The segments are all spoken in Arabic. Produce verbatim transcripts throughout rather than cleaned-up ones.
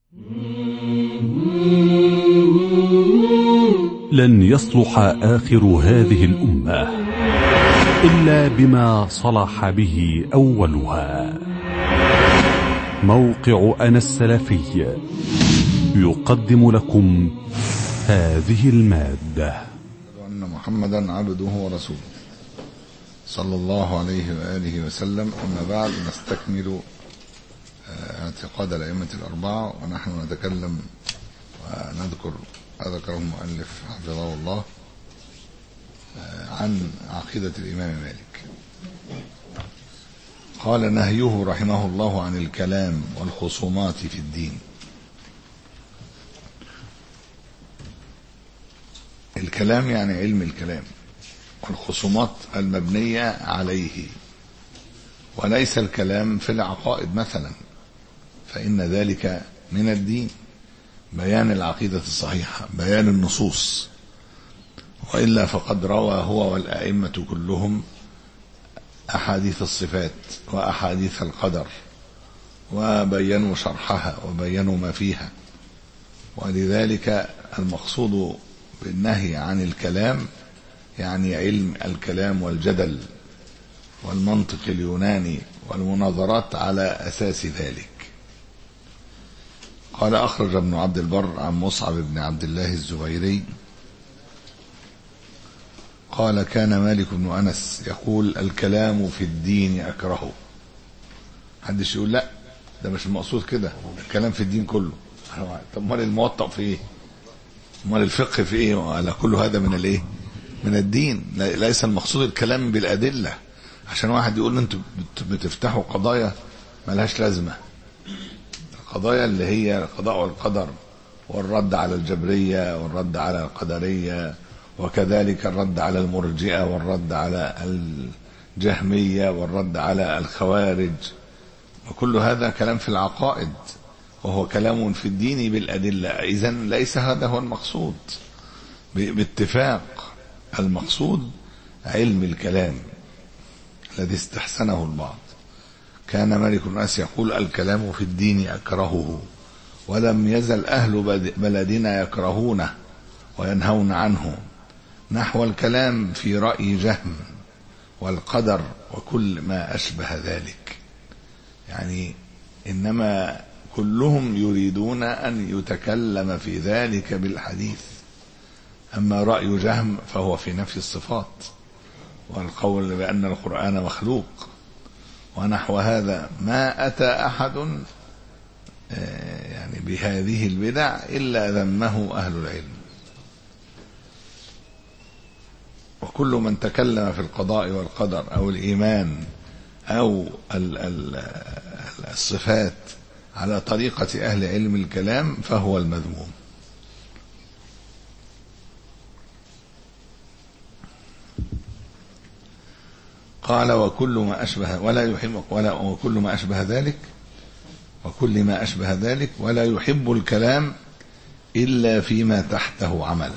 لن يصلح آخر هذه الأمة إلا بما صلح به أولها. موقع أنا السلفي يقدم لكم هذه المادة. أن محمدا عبده ورسوله صلى الله عليه وآله وسلم. أما بعد، نستكمل اعتقاد الأئمة الأربعة، ونحن نتكلم ونذكر ذكره المؤلف حفظه الله عن عقيدة الإمام مالك. قال: نهيه رحمه الله عن الكلام والخصومات في الدين. الكلام يعني علم الكلام، والخصومات المبنية عليه، وليس الكلام في العقائد مثلا، فإن ذلك من الدين، بيان العقيدة الصحيحة، بيان النصوص. وإلا فقد روى هو والأئمة كلهم أحاديث الصفات وأحاديث القدر، وبينوا شرحها وبينوا ما فيها. ولذلك المقصود بالنهي عن الكلام يعني علم الكلام والجدل والمنطق اليوناني والمناظرات على أساس ذلك. قال: أخرج ابن عبد البر عن مصعب بن عبد الله الزبيري قال: كان مالك بن أنس يقول: الكلام في الدين أكرهه. محدش يقول لا، ده مش المقصود كده، الكلام في الدين كله. طب مال الموطأ في ايه؟ مال الفقه في ايه؟ على كل هذا من الايه؟ من الدين. ليس المقصود الكلام بالأدلة، عشان واحد يقول انتوا بتفتحوا قضايا ملهاش لازمة، القضايا اللي هي القضاء والقدر، والرد على الجبرية والرد على القدرية، وكذلك الرد على المرجئة والرد على الجهمية والرد على الخوارج، وكل هذا كلام في العقائد، وهو كلام في الدين بالأدلة. إذن ليس هذا هو المقصود باتفاق. المقصود علم الكلام الذي استحسنه البعض. كان مالك بن أنس يقول: الكلام في الدين أكرهه، ولم يزل أهل بلدنا يكرهونه وينهون عنه، نحو الكلام في رأي جهم والقدر وكل ما أشبه ذلك. يعني إنما كلهم يريدون أن يتكلم في ذلك بالحديث. أما رأي جهم فهو في نفي الصفات والقول بأن القرآن مخلوق ونحو هذا. ما أتى أحد يعني بهذه البدع إلا ذمه أهل العلم. وكل من تكلم في القضاء والقدر أو الإيمان أو الصفات على طريقة أهل علم الكلام فهو المذموم. قال: وكل ما أشبه ولا يحب ولا وكل ما أشبه ذلك وكل ما أشبه ذلك ولا يحب الكلام إلا فيما تحته عمل.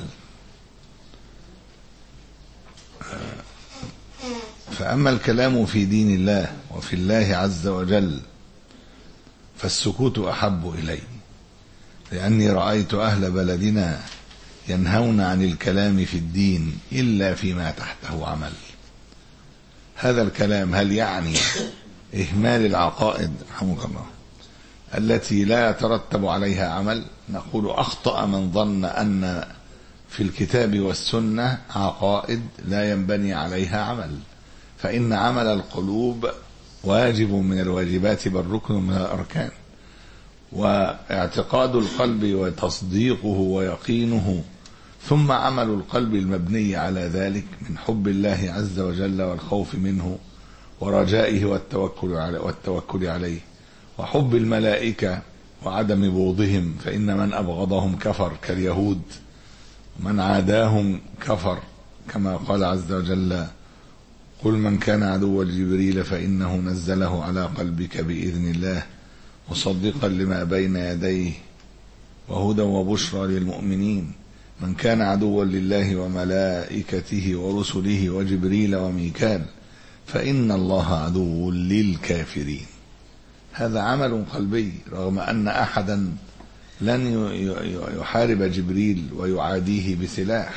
فأما الكلام في دين الله وفي الله عز وجل فالسكوت أحب إلي، لأني رأيت أهل بلدنا ينهون عن الكلام في الدين إلا فيما تحته عمل. هذا الكلام هل يعني إهمال العقائد رحمك الله التي لا يترتب عليها عمل؟ نقول: أخطأ من ظن أن في الكتاب والسنة عقائد لا ينبني عليها عمل، فإن عمل القلوب واجب من الواجبات بل ركن من الأركان، واعتقاد القلب وتصديقه ويقينه، ثم عمل القلب المبني على ذلك من حب الله عز وجل والخوف منه ورجائه والتوكل عليه, والتوكل عليه وحب الملائكة وعدم بغضهم، فإن من أبغضهم كفر كاليهود، من عاداهم كفر، كما قال عز وجل: قل من كان عدوا لجبريل فإنه نزله على قلبك بإذن الله مصدقا لما بين يديه وهدى وبشرى للمؤمنين. من كان عدوا لله وملائكته ورسله وجبريل وميكال فإن الله عدو للكافرين. هذا عمل قلبي، رغم أن أحدا لن يحارب جبريل ويعاديه بسلاح،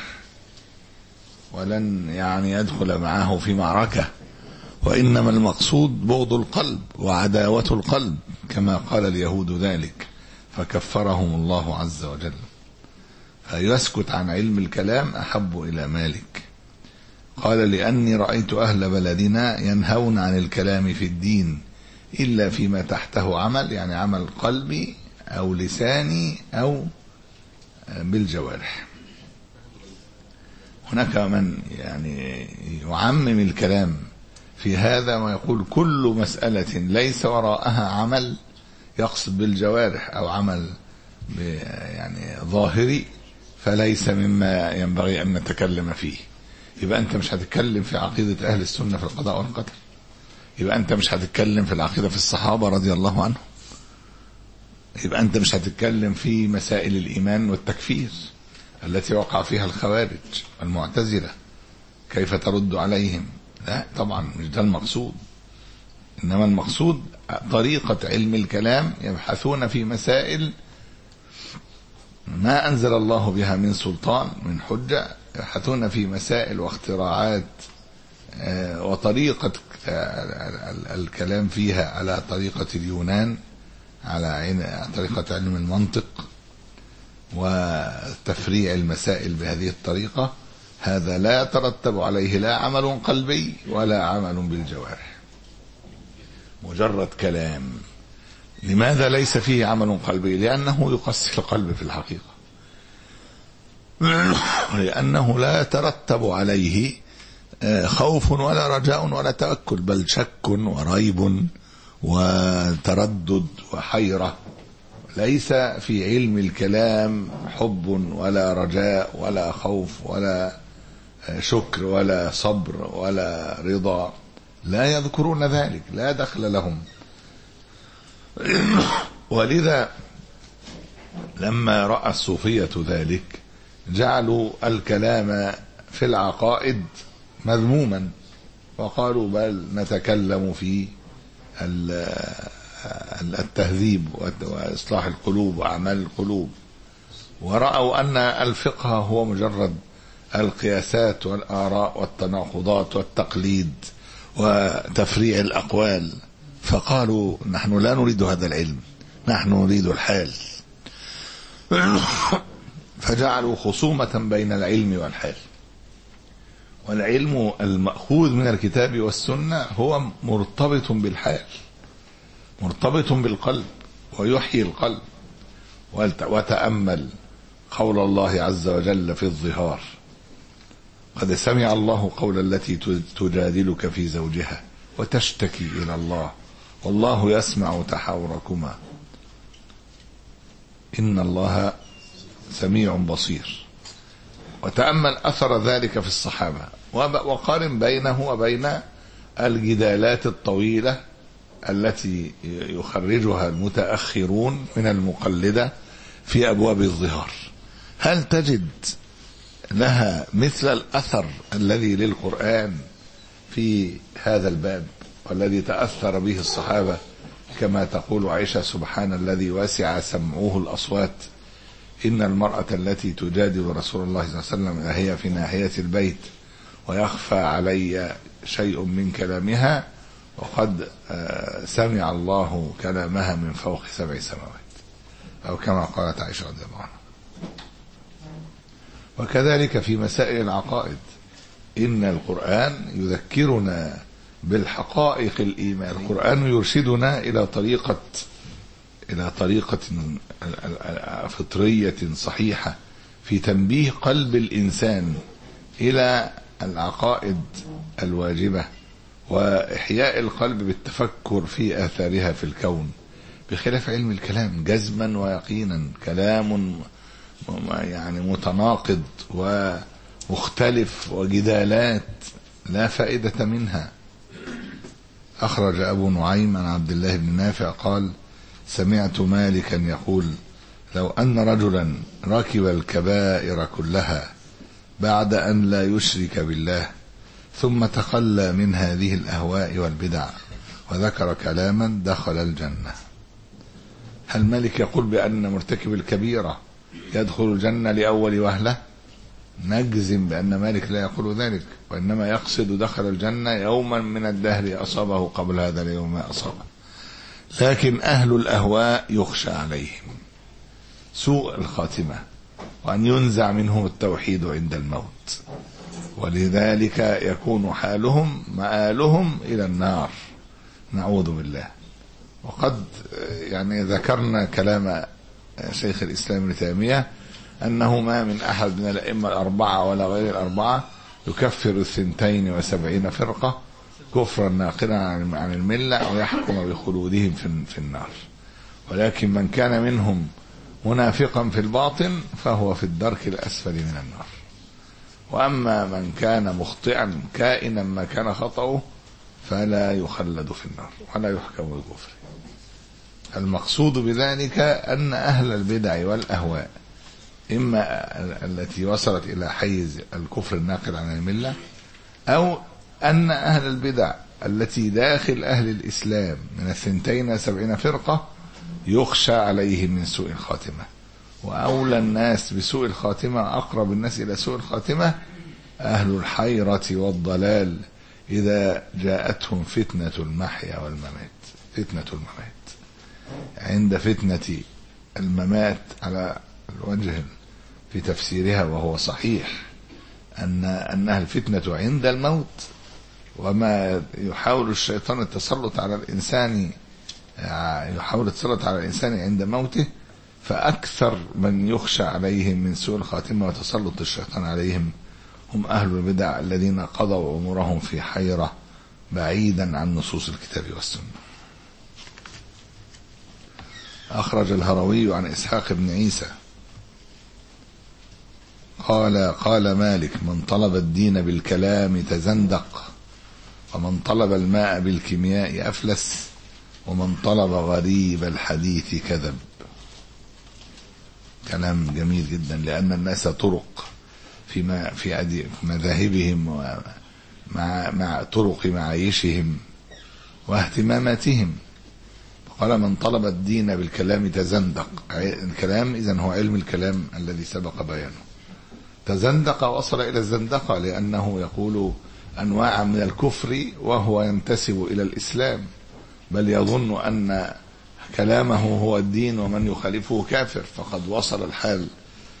ولن يعني يدخل معه في معركة، وإنما المقصود بغض القلب وعداوة القلب كما قال اليهود ذلك فكفرهم الله عز وجل. فيسكت عن علم الكلام أحب إلى مالك. قال لأني رأيت أهل بلدنا ينهون عن الكلام في الدين إلا فيما تحته عمل، يعني عمل قلبي أو لساني أو بالجوارح. هناك من يعني يعمم الكلام في هذا ويقول كل مسألة ليس وراءها عمل، يقصد بالجوارح أو عمل يعني ظاهري، فليس مما ينبغي أن نتكلم فيه. يبقى أنت مش هتتكلم في عقيدة أهل السنة في القضاء والقدر، يبقى أنت مش هتتكلم في العقيدة في الصحابة رضي الله عنهم، يبقى أنت مش هتتكلم في مسائل الإيمان والتكفير التي وقع فيها الخوارج والمعتزلة، كيف ترد عليهم؟ لا طبعا مش ده المقصود، إنما المقصود طريقة علم الكلام، يبحثون في مسائل ما أنزل الله بها من سلطان من حجة، يبحثون في مسائل واختراعات وطريقة الكلام فيها على طريقة اليونان، على طريقة علم المنطق وتفريع المسائل بهذه الطريقة. هذا لا يترتب عليه لا عمل قلبي ولا عمل بالجوارح، مجرد كلام. لماذا ليس فيه عمل قلبي؟ لأنه يقسي القلب في الحقيقة، لأنه لا يترتب عليه خوف ولا رجاء ولا توكل، بل شك وريب وتردد وحيرة. ليس في علم الكلام حب ولا رجاء ولا خوف ولا شكر ولا صبر ولا رضا، لا يذكرون ذلك، لا دخل لهم. ولذا لما رأى الصوفية ذلك جعلوا الكلام في العقائد مذموما، وقالوا بل نتكلم في التهذيب وإصلاح القلوب وأعمال القلوب. ورأوا أن الفقه هو مجرد القياسات والآراء والتناقضات والتقليد وتفريع الأقوال، فقالوا نحن لا نريد هذا العلم، نحن نريد الحال. فجعلوا خصومة بين العلم والحال. والعلم المأخوذ من الكتاب والسنة هو مرتبط بالحال، مرتبط بالقلب ويحيي القلب. وتأمل قول الله عز وجل في الظهار: قد سمع الله قول التي تجادلك في زوجها وتشتكي إلى الله والله يسمع تحاوركما إن الله سميع بصير. وتأمل أثر ذلك في الصحابة، وقارن بينه وبين الجدالات الطويلة التي يخرجها المتأخرون من المقلدة في أبواب الظهار. هل تجد لها مثل الأثر الذي للقرآن في هذا الباب والذي تأثر به الصحابة؟ كما تقول عائشة: سبحان الذي وسع سمعه الأصوات، إن المرأة التي تجادل رسول الله صلى الله عليه وسلم هي في ناحية البيت ويخفى علي شيء من كلامها، وقد سمع الله كلامها من فوق سبع سماوات، أو كما قالت عائشة رضي الله عنها. وكذلك في مسائل العقائد، إن القرآن يذكرنا بالحقائق الإيمان، القرآن يرشدنا إلى طريقة إلى طريقة فطرية صحيحة في تنبيه قلب الإنسان إلى العقائد الواجبة، وإحياء القلب بالتفكر في آثارها في الكون، بخلاف علم الكلام جزما ويقينا، كلام يعني متناقض ومختلف وجدالات لا فائدة منها. أخرج أبو نعيم عن عبد الله بن نافع قال: سمعت مالكا يقول: لو أن رجلا ركب الكبائر كلها بعد أن لا يشرك بالله ثم تخلى من هذه الأهواء والبدع وذكر كلاما دخل الجنة. هل مالك يقول بأن مرتكب الكبيرة يدخل الجنة لأول وهلة؟ نجزم بأن مالك لا يقول ذلك، وإنما يقصد دخل الجنة يوما من الدهر أصابه قبل هذا اليوم ما أصابه. لكن أهل الأهواء يخشى عليهم سوء الخاتمة وأن ينزع منهم التوحيد عند الموت، ولذلك يكون حالهم مآلهم إلى النار، نعوذ بالله. وقد يعني ذكرنا كلام شيخ الإسلام ابن تيمية أنه ما من أحد من الأئمة الأربعة ولا غير الأربعة يكفر الثنتين وسبعين فرقة كفرا ناقلا عن الملة ويحكم بخلودهم في النار، ولكن من كان منهم منافقا في الباطن فهو في الدرك الأسفل من النار. وأما من كان مخطئا كائنا ما كان خطأه فلا يخلد في النار ولا يحكم بالكفر. المقصود بذلك أن أهل البدع والأهواء إما التي وصلت إلى حيز الكفر الناقل عن الملة، أو أن أهل البدع التي داخل أهل الإسلام من الثنتين وسبعين فرقة يخشى عليهم من سوء الخاتمة. وأولى الناس بسوء الخاتمة، أقرب الناس إلى سوء الخاتمة، أهل الحيرة والضلال إذا جاءتهم فتنة المحيا والممات. فتنة الممات عند فتنة الممات على الوجه في تفسيرها وهو صحيح أن أنها الفتنة عند الموت، وما يحاول الشيطان التسلط على الإنسان يحاول التسلط على الإنسان عند موته، فأكثر من يخشى عليهم من سوء الخاتمة وتسلط الشيطان عليهم هم أهل البدع الذين قضوا عمرهم في حيرة بعيدا عن نصوص الكتاب والسنة. أخرج الهروي عن إسحاق بن عيسى قال قال مالك: من طلب الدين بالكلام تزندق، ومن طلب الماء بالكيمياء أفلس، ومن طلب غريب الحديث كذب. كلام جميل جدا، لأن الناس طرق فيما في مذاهبهم ومع مع طرق معايشهم واهتماماتهم. قال: من طلب الدين بالكلام تزندق. الكلام إذن هو علم الكلام الذي سبق بيانه. تزندق وصل إلى الزندقة، لأنه يقول أنواع من الكفر وهو ينتسب إلى الإسلام، بل يظن أن كلامه هو الدين ومن يخالفه كافر. فقد وصل الحال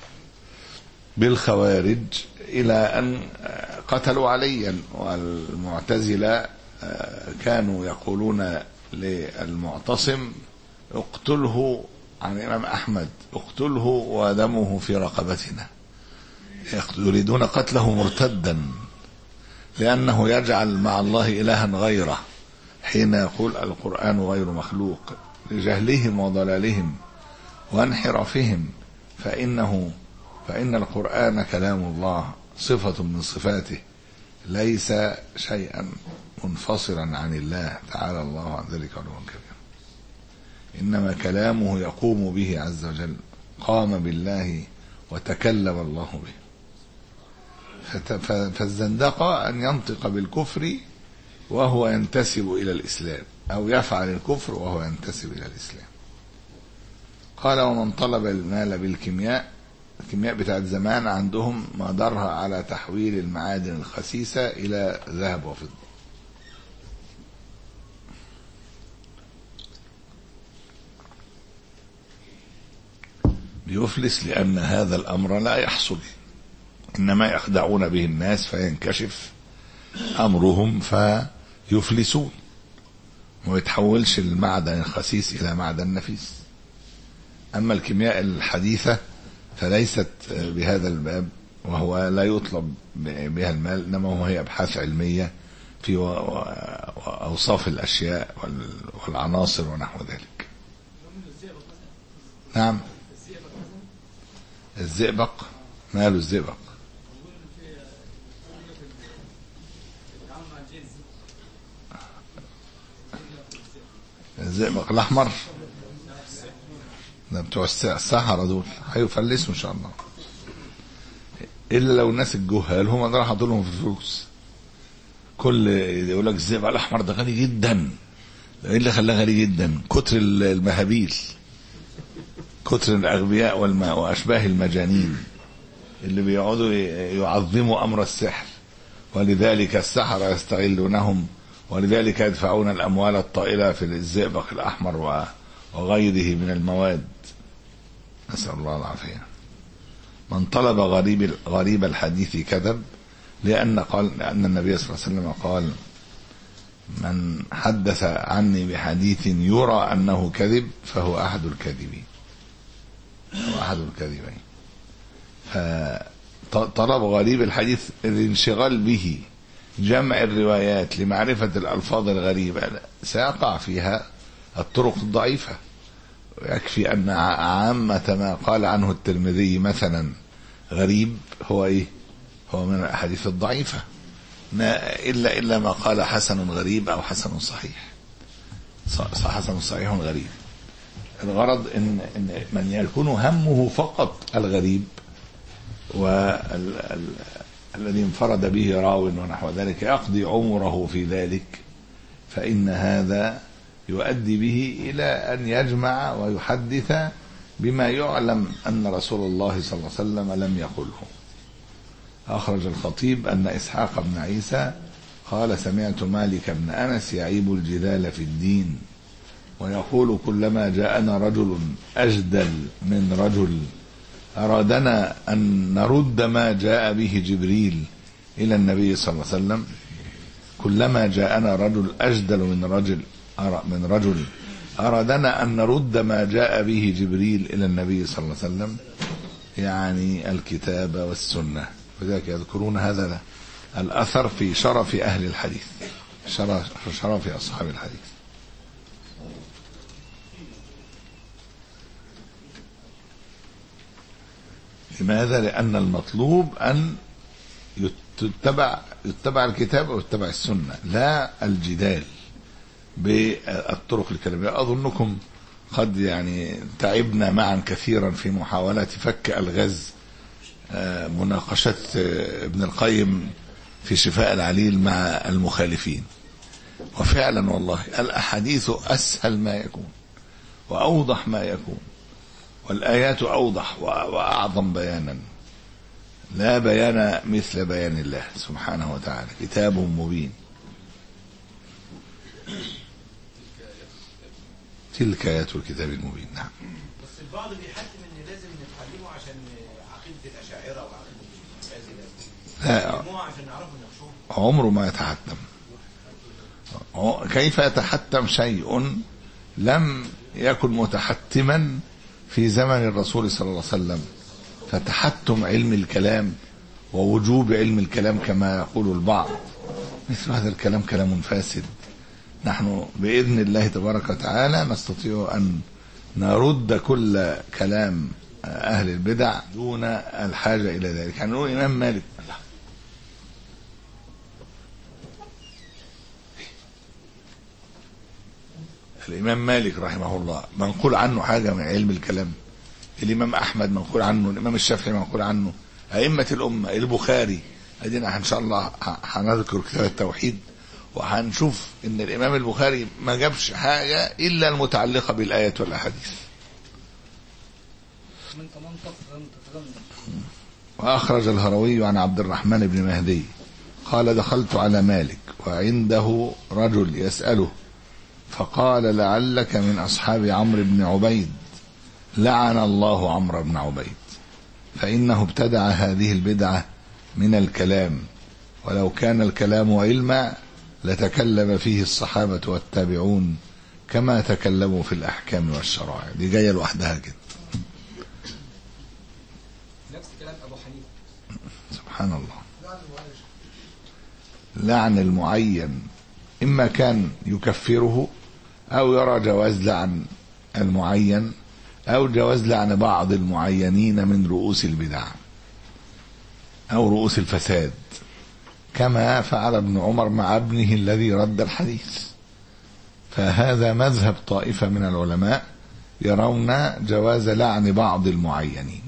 بالخوارج إلى أن قتلوا عليا، والمعتزلة كانوا يقولون للمعتصم: اقتله، عن الإمام أحمد: اقتله ودمه في رقبتنا. يريدون قتله مرتدا، لأنه يجعل مع الله إلها غيره حين يقول القرآن غير مخلوق، لجهلهم وضلالهم وانحرافهم. فإنه فإن القرآن كلام الله، صفة من صفاته، ليس شيئا منفصلا عن الله تعالى الله عن ذلك علوا كبيرا، إنما كلامه يقوم به عز وجل، قام بالله وتكلم الله به. فالزندقة أن ينطق بالكفر وهو ينتسب إلى الإسلام، أو يفعل الكفر وهو ينتسب إلى الإسلام. قال: ومن طلب المال بالكيمياء. الكيمياء بتاعت زمان عندهم مدارها على تحويل المعادن الخسيسة إلى ذهب وفضة. بيفلس لأن هذا الأمر لا يحصل، إنما يخدعون به الناس فينكشف أمرهم فيفلسون، ويتحولش المعدن الخسيس إلى معدن نفيس. أما الكيمياء الحديثة فليست بهذا الباب، وهو لا يطلب بها المال، إنما هي أبحاث علمية في أوصاف الأشياء والعناصر ونحو ذلك. نعم. الزئبق ماله الزئبق؟ الزئبق الأحمر ده بتوع السحرة دول هيفلسوا إن شاء الله، إلا لو الناس الجهال هم اللي راح حاطوا لهم في الفلوس. كل يقول لك الزئبق الأحمر ده غالي جدا، إيه اللي خلاه غالي جدا؟ كتر المهابيل كتر الأغبياء وأشباه المجانين اللي بيقعدوا يعظموا أمر السحر، ولذلك السحرة يستغلونهم، ولذلك يدفعون الأموال الطائلة في الزئبق الأحمر وغيره من المواد. نسأل الله العافية. من طلب غريب غريب الحديث كذب، لأن قال لأن النبي صلى الله عليه وسلم قال: من حدث عني بحديث يرى أنه كذب فهو أحد الكاذبين، هو أحد الكاذبين. فطلب غريب الحديث الانشغال به، جمع الروايات لمعرفة الألفاظ الغريبة، سيقع فيها الطرق الضعيفة. ويكفي أن عامة ما قال عنه الترمذي مثلا غريب هو إيه؟ هو من الأحاديث الضعيفة، ما إلا إلا ما قال حسن غريب أو حسن صحيح، حسن صحيح غريب. الغرض إن, إن من يكون همه فقط الغريب والذي انفرد به راو ونحو ذلك يقضي عمره في ذلك، فإن هذا يؤدي به إلى أن يجمع ويحدث بما يعلم أن رسول الله صلى الله عليه وسلم لم يقله. أخرج الخطيب أن إسحاق بن عيسى قال: سمعت مالك بن أنس يعيب الجدال في الدين ويقول: كلما جاءنا رجل أجدل من رجل أرادنا أن نرد ما جاء به جبريل إلى النبي صلى الله عليه وسلم. كلما جاءنا رجل أجدل من رجل من رجل أرادنا أن نرد ما جاء به جبريل إلى النبي صلى الله عليه وسلم، يعني الكتاب والسنة. وذلك يذكرون هذا الأثر في شرف أهل الحديث، شرف, شرف أصحاب الحديث. لماذا؟ لأن المطلوب أن يتبع يتبع الكتاب ويتبع السنة، لا الجدال بالطرق الكلامية. أظنكم قد يعني تعبنا معا كثيرا في محاولة فك الغاز مناقشة ابن القيم في شفاء العليل مع المخالفين، وفعلا والله الأحاديث أسهل ما يكون وأوضح ما يكون، والآيات أوضح وأعظم بيانا، لا بيان مثل بيان الله سبحانه وتعالى، كتاب مبين. تلك آيات الكتاب المبين. نعم. بس البعض بيحتم ان لازم نتعلمه عشان عقيدة الأشاعرة وعقيدة المعتزلة، لا عشان نعرفه نقشوه. عمره ما يتحتم. كيف يتحتم شيء لم يكن متحتما في زمن الرسول صلى الله عليه وسلم؟ فتحتم علم الكلام ووجوب علم الكلام كما يقول البعض، مثل هذا الكلام كلام فاسد. نحن بإذن الله تبارك وتعالى نستطيع أن نرد كل كلام أهل البدع دون الحاجة إلى ذلك. يعني نقول الإمام مالك، الإمام مالك رحمه الله منقول عنه حاجة من علم الكلام، الإمام أحمد منقول عنه، الإمام الشافعي منقول عنه، أئمة الأمة، البخاري. أدينا إن شاء الله هنذكر كتاب التوحيد وهنشوف إن الإمام البخاري ما جابش حاجة إلا المتعلقة بالآيات والأحاديث. وأخرج الهروي عن عبد الرحمن بن مهدي قال: دخلت على مالك وعنده رجل يسأله فقال: لعلك من أصحاب عمرو بن عبيد. لعن الله عمرو بن عبيد، فإنه ابتدع هذه البدعة من الكلام، ولو كان الكلام علما لتكلم فيه الصحابة والتابعون كما تكلموا في الأحكام والشرائع. دي جاية لوحدها كده. نفس كلام أبو حنيفة. سبحان الله. لعن المعين إما كان يكفره أو يرى جواز لعن المعين أو جواز لعن بعض المعينين من رؤوس البدع أو رؤوس الفساد، كما فعل ابن عمر مع ابنه الذي رد الحديث. فهذا مذهب طائفة من العلماء يرون جواز لعن بعض المعينين،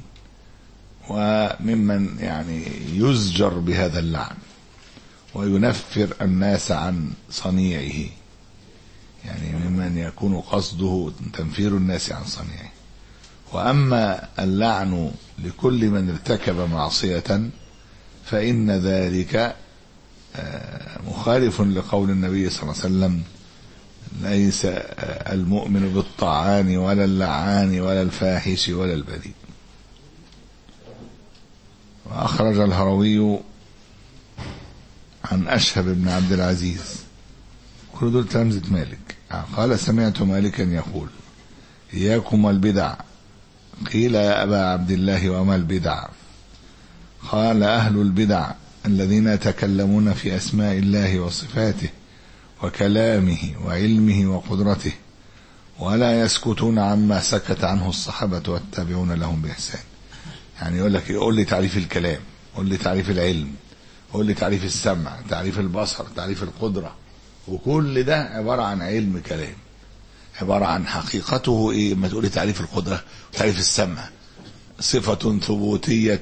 وممن يعني يزجر بهذا اللعن وينفر الناس عن صنيعه، يعني ممن يكون قصده تنفير الناس عن صنيعه. وأما اللعن لكل من ارتكب معصية فإن ذلك مخالف لقول النبي صلى الله عليه وسلم: ليس المؤمن بالطعان ولا اللعان ولا الفاحش ولا البذيء. وأخرج الهروي عن أشهب بن عبد العزيز، كل دول تلامذة مالك، قال: سمعت مالكا يقول: إياكم والبدع. قيل: يا أبا عبد الله وما البدع؟ قال: أهل البدع الذين يتكلمون في أسماء الله وصفاته وكلامه وعلمه وقدرته ولا يسكتون عما سكت عنه الصحابة والتابعون لهم بإحسان. يعني يقول لك: قول لي تعريف الكلام، قول لي تعريف العلم، قول لي تعريف السمع، تعريف البصر، تعريف القدرة، وكل ده عبارة عن علم كلام، عبارة عن حقيقته ايه. ما تقول لي تعريف القدرة وتعريف السمع، صفة ثبوتية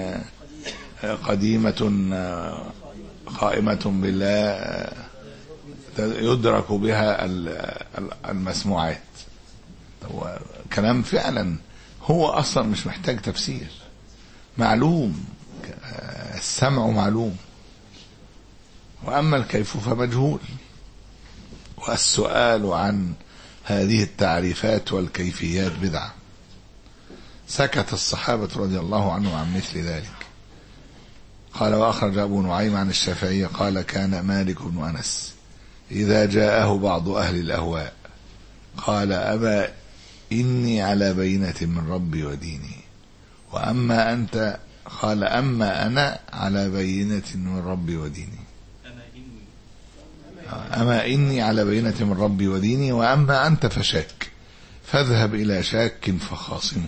قديمة قائمة بالله يدرك بها المسموعات. كلام فعلا هو أصلا مش محتاج تفسير، معلوم، السمع معلوم، وأما الكيف فمجهول. والسؤال عن هذه التعريفات والكيفيات بدعة. سكت الصحابة رضي الله عنهم عن مثل ذلك. قال: وأخرج أبو نعيم عن الشافعي قال: كان مالك بن أنس إذا جاءه بعض أهل الأهواء قال: أبا إني على بينة من ربي وديني، وأما أنت قال: أما أنا على بينة من ربي وديني، أما إني على بينة من ربي وديني، وأما أنت فشاك، فاذهب إلى شاك فخاصمه.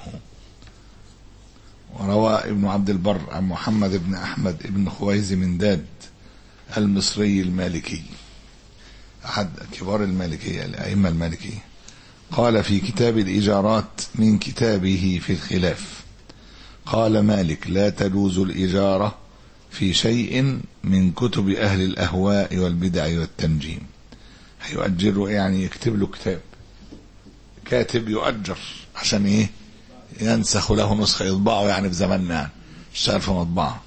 وروى ابن عبد البر عن محمد بن أحمد بن خويز من داد المصري المالكي، أحد كبار المالكية الأئمة المالكية، قال في كتاب الإجارات من كتابه في الخلاف: قال مالك: لا تجوز الإجارة في شيء من كتب أهل الأهواء والبدع والتنجيم. هيؤجره يعني يكتب له كتاب، كاتب يؤجر عشان إيه؟ ينسخ له نسخة، يطبعه يعني في زماننا، اشتغل في مطبعة.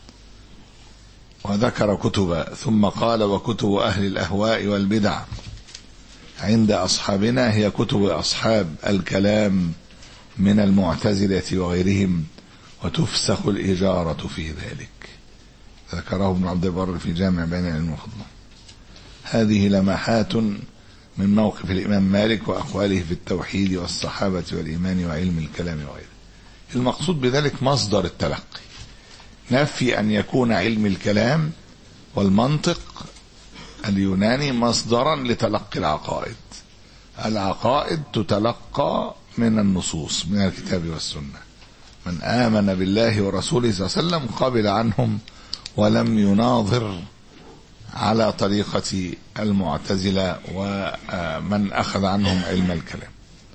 وذكر كتب ثم قال: وكتب أهل الأهواء والبدع عند أصحابنا هي كتب أصحاب الكلام من المعتزلة وغيرهم، وتفسخ الإجارة في ذلك. ذكره ابن عبد البر في جامع بيان العلم والفضل. هذه لمحات من موقف الإمام مالك وأقواله في التوحيد والصحابة والإيمان وعلم الكلام وغيره. المقصود بذلك مصدر التلقي، نفي أن يكون علم الكلام والمنطق اليوناني مصدرا لتلقي العقائد. العقائد تتلقى من النصوص، من الكتاب والسنة. من آمن بالله ورسوله صلى الله عليه وسلم قبل عنهم ولم يناظر على طريقة المعتزلة ومن أخذ عنهم علم الكلام.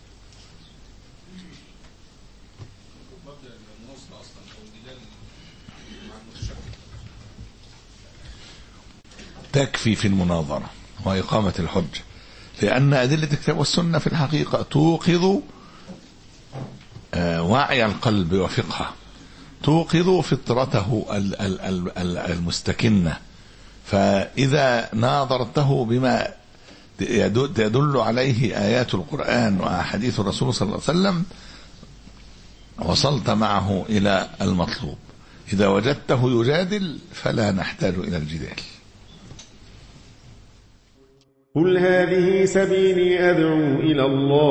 تكفي في المناظرة وإقامة الحجة، لأن أدلة الكتاب والسنة في الحقيقة توقظ وعي القلب وفقهه، توقظ فطرته المستكنة. فإذا ناظرته بما يدل عليه آيات القرآن وأحاديث الرسول صلى الله عليه وسلم وصلت معه إلى المطلوب. إذا وجدته يجادل فلا نحتاج إلى الجدال. قل هذه سبيلي أدعو إلى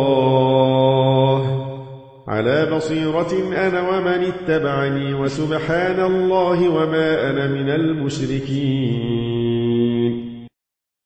الله على بصيرة أنا ومن اتبعني، وسبحان الله وما أنا من المشركين.